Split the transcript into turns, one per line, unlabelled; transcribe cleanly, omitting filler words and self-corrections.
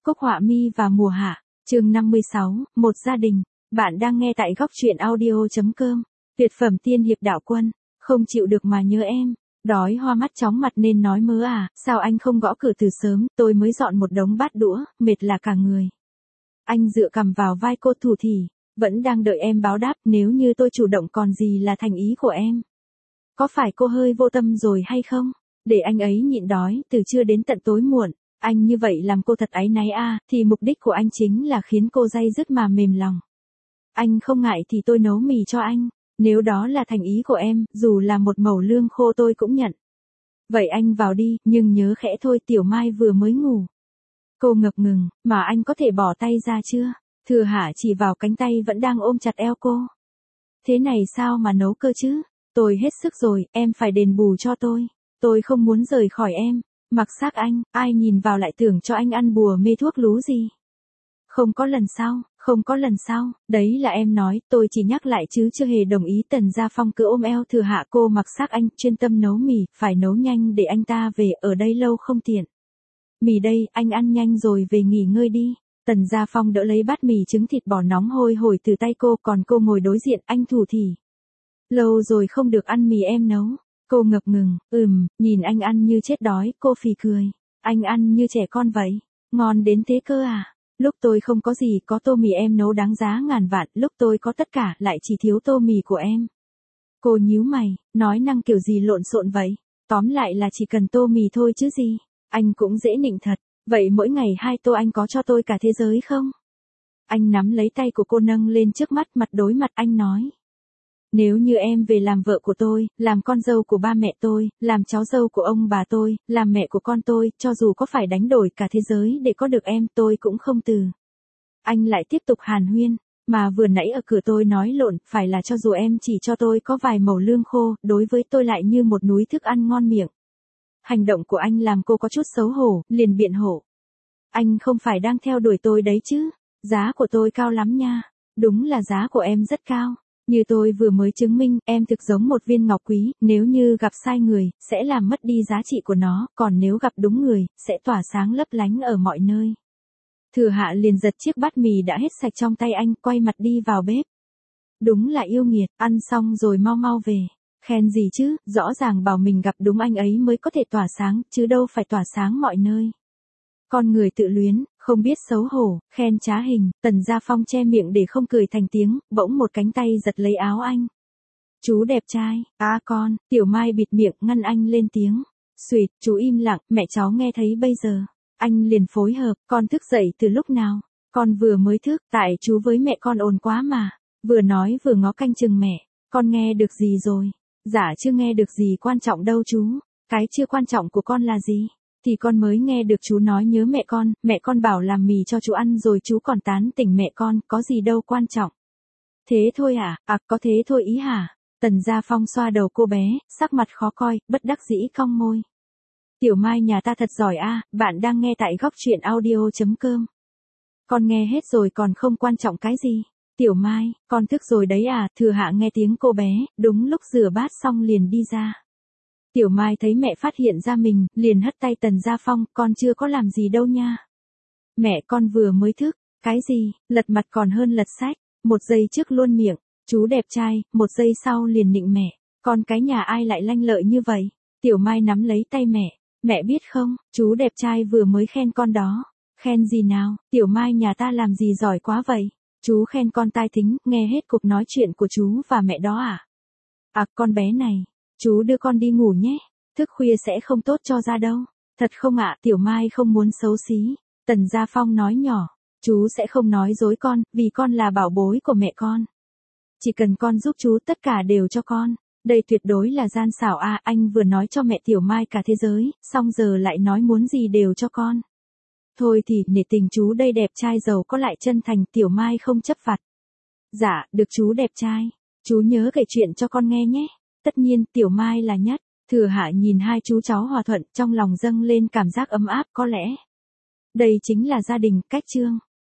Cốc Họa Mi và Mùa Hạ, chương 56, một gia đình. Bạn đang nghe tại góc truyện audio.com. Tuyệt phẩm tiên hiệp đạo quân, không chịu được mà nhớ em. Đói hoa mắt chóng mặt nên nói mớ à, sao anh không gõ cửa từ sớm, tôi mới dọn một đống bát đũa, mệt là cả người. Anh dựa cằm vào vai cô thủ thỉ, vẫn đang đợi em báo đáp, nếu như tôi chủ động còn gì là thành ý của em. Có phải cô hơi vô tâm rồi hay không? Để anh ấy nhịn đói, từ trưa đến tận tối muộn, anh như vậy làm cô thật áy náy à, thì mục đích của anh chính là khiến cô day dứt mà mềm lòng. Anh không ngại thì tôi nấu mì cho anh, nếu đó là thành ý của em, dù là một mẩu lương khô tôi cũng nhận. Vậy anh vào đi, nhưng nhớ khẽ thôi, Tiểu Mai vừa mới ngủ. Cô ngập ngừng, mà anh có thể bỏ tay ra chưa? Thừa Hạ chỉ vào cánh tay vẫn đang ôm chặt eo cô. Thế này sao mà nấu cơ chứ? Tôi hết sức rồi, em phải đền bù cho tôi. Tôi không muốn rời khỏi em. Mặc xác anh, ai nhìn vào lại tưởng cho anh ăn bùa mê thuốc lú gì. Không có lần sau, không có lần sau, đấy là em nói, tôi chỉ nhắc lại chứ chưa hề đồng ý. Tần Gia Phong cứ ôm eo Thừa Hạ cô mặc xác anh, chuyên tâm nấu mì, phải nấu nhanh để anh ta về, ở đây lâu không tiện. Mì đây, anh ăn nhanh rồi về nghỉ ngơi đi. Tần Gia Phong đỡ lấy bát mì trứng thịt bò nóng hôi hổi từ tay cô, còn cô ngồi đối diện, anh thủ thỉ. Lâu rồi không được ăn mì em nấu. Cô ngập ngừng, nhìn anh ăn như chết đói, cô phì cười. Anh ăn như trẻ con vậy, ngon đến thế cơ à? Lúc tôi không có gì, có tô mì em nấu đáng giá ngàn vạn, lúc tôi có tất cả, lại chỉ thiếu tô mì của em. Cô nhíu mày, nói năng kiểu gì lộn xộn vậy? Tóm lại là chỉ cần tô mì thôi chứ gì. Anh cũng dễ nịnh thật, vậy mỗi ngày 2 tô anh có cho tôi cả thế giới không? Anh nắm lấy tay của cô nâng lên trước mắt, mặt đối mặt anh nói. Nếu như em về làm vợ của tôi, làm con dâu của ba mẹ tôi, làm cháu dâu của ông bà tôi, làm mẹ của con tôi, cho dù có phải đánh đổi cả thế giới để có được em, tôi cũng không từ. Anh lại tiếp tục hàn huyên, mà vừa nãy ở cửa tôi nói lộn, phải là cho dù em chỉ cho tôi có vài mẩu lương khô, đối với tôi lại như một núi thức ăn ngon miệng. Hành động của anh làm cô có chút xấu hổ, liền biện hộ. Anh không phải đang theo đuổi tôi đấy chứ, giá của tôi cao lắm nha, đúng là giá của em rất cao. Như tôi vừa mới chứng minh, em thực giống một viên ngọc quý, nếu như gặp sai người, sẽ làm mất đi giá trị của nó, còn nếu gặp đúng người, sẽ tỏa sáng lấp lánh ở mọi nơi. Thừa Hạ liền giật chiếc bát mì đã hết sạch trong tay anh, quay mặt đi vào bếp. Đúng là yêu nghiệt, ăn xong rồi mau mau về. Khen gì chứ, rõ ràng bảo mình gặp đúng anh ấy mới có thể tỏa sáng, chứ đâu phải tỏa sáng mọi nơi. Con người tự luyến, không biết xấu hổ, khen trá hình. Tần Gia Phong che miệng để không cười thành tiếng, bỗng một cánh tay giật lấy áo anh. Chú đẹp trai, con, Tiểu Mai bịt miệng ngăn anh lên tiếng. Xuyệt, chú im lặng, mẹ cháu nghe thấy bây giờ. Anh liền phối hợp, con thức dậy từ lúc nào? Con vừa mới thức, tại chú với mẹ con ồn quá mà. Vừa nói vừa ngó canh chừng mẹ, con nghe được gì rồi? Dạ chưa nghe được gì quan trọng đâu chú. Cái chưa quan trọng của con là gì? Thì con mới nghe được chú nói nhớ mẹ con bảo làm mì cho chú ăn rồi chú còn tán tỉnh mẹ con, có gì đâu quan trọng. Thế thôi à, có thế thôi ý hả? Tần Gia Phong xoa đầu cô bé, sắc mặt khó coi, bất đắc dĩ cong môi. Tiểu Mai nhà ta thật giỏi a, bạn đang nghe tại góc truyện audio.com. Con nghe hết rồi còn không quan trọng cái gì? Tiểu Mai, con thức rồi đấy à? Thừa Hạ nghe tiếng cô bé, đúng lúc rửa bát xong liền đi ra. Tiểu Mai thấy mẹ phát hiện ra mình, liền hất tay Tần Gia Phong, con chưa có làm gì đâu nha. Mẹ con vừa mới thức, cái gì, lật mặt còn hơn lật sách, một giây trước luôn miệng, chú đẹp trai, một giây sau liền nịnh mẹ, con cái nhà ai lại lanh lợi như vậy. Tiểu Mai nắm lấy tay mẹ biết không, chú đẹp trai vừa mới khen con đó. Khen gì nào, Tiểu Mai nhà ta làm gì giỏi quá vậy, chú khen con tai thính, nghe hết cuộc nói chuyện của chú và mẹ đó à? Con bé này. Chú đưa con đi ngủ nhé, thức khuya sẽ không tốt cho da đâu. Thật không ạ? Tiểu Mai không muốn xấu xí. Tần Gia Phong nói nhỏ, chú sẽ không nói dối con, vì con là bảo bối của mẹ con. Chỉ cần con giúp chú tất cả đều cho con. Đây tuyệt đối là gian xảo à, anh vừa nói cho mẹ Tiểu Mai cả thế giới, xong giờ lại nói muốn gì đều cho con. Thôi thì, nể tình chú đây đẹp trai giàu có lại chân thành, Tiểu Mai không chấp vặt. Dạ, được chú đẹp trai. Chú nhớ kể chuyện cho con nghe nhé. Tất nhiên, Tiểu Mai là nhất. Thừa Hạ nhìn hai chú cháu hòa thuận, trong lòng dâng lên cảm giác ấm áp, có lẽ đây chính là gia đình. Cách chương